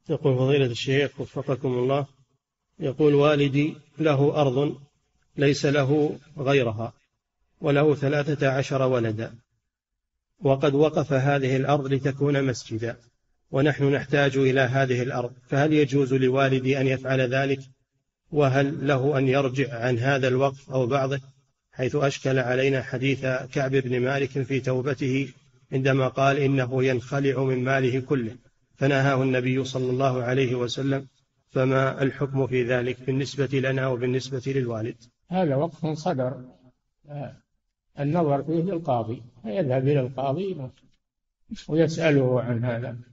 يقول فضيلة الشيخ وفقكم الله، يقول والدي له أرض ليس له غيرها وله 13 ولدا، وقد وقف هذه الأرض لتكون مسجدا، ونحن نحتاج إلى هذه الأرض، فهل يجوز لوالدي أن يفعل ذلك؟ وهل له أن يرجع عن هذا الوقف أو بعضه؟ حيث أشكل علينا حديث كعب بن مالك في توبته عندما قال إنه ينخلع من ماله كله، فنهاه النبي صلى الله عليه وسلم، فما الحكم في ذلك بالنسبة لنا وبالنسبة للوالد؟ هذا وقف صدر، النظر فيه للقاضي، يذهب إلى القاضي ويسأله عن هذا.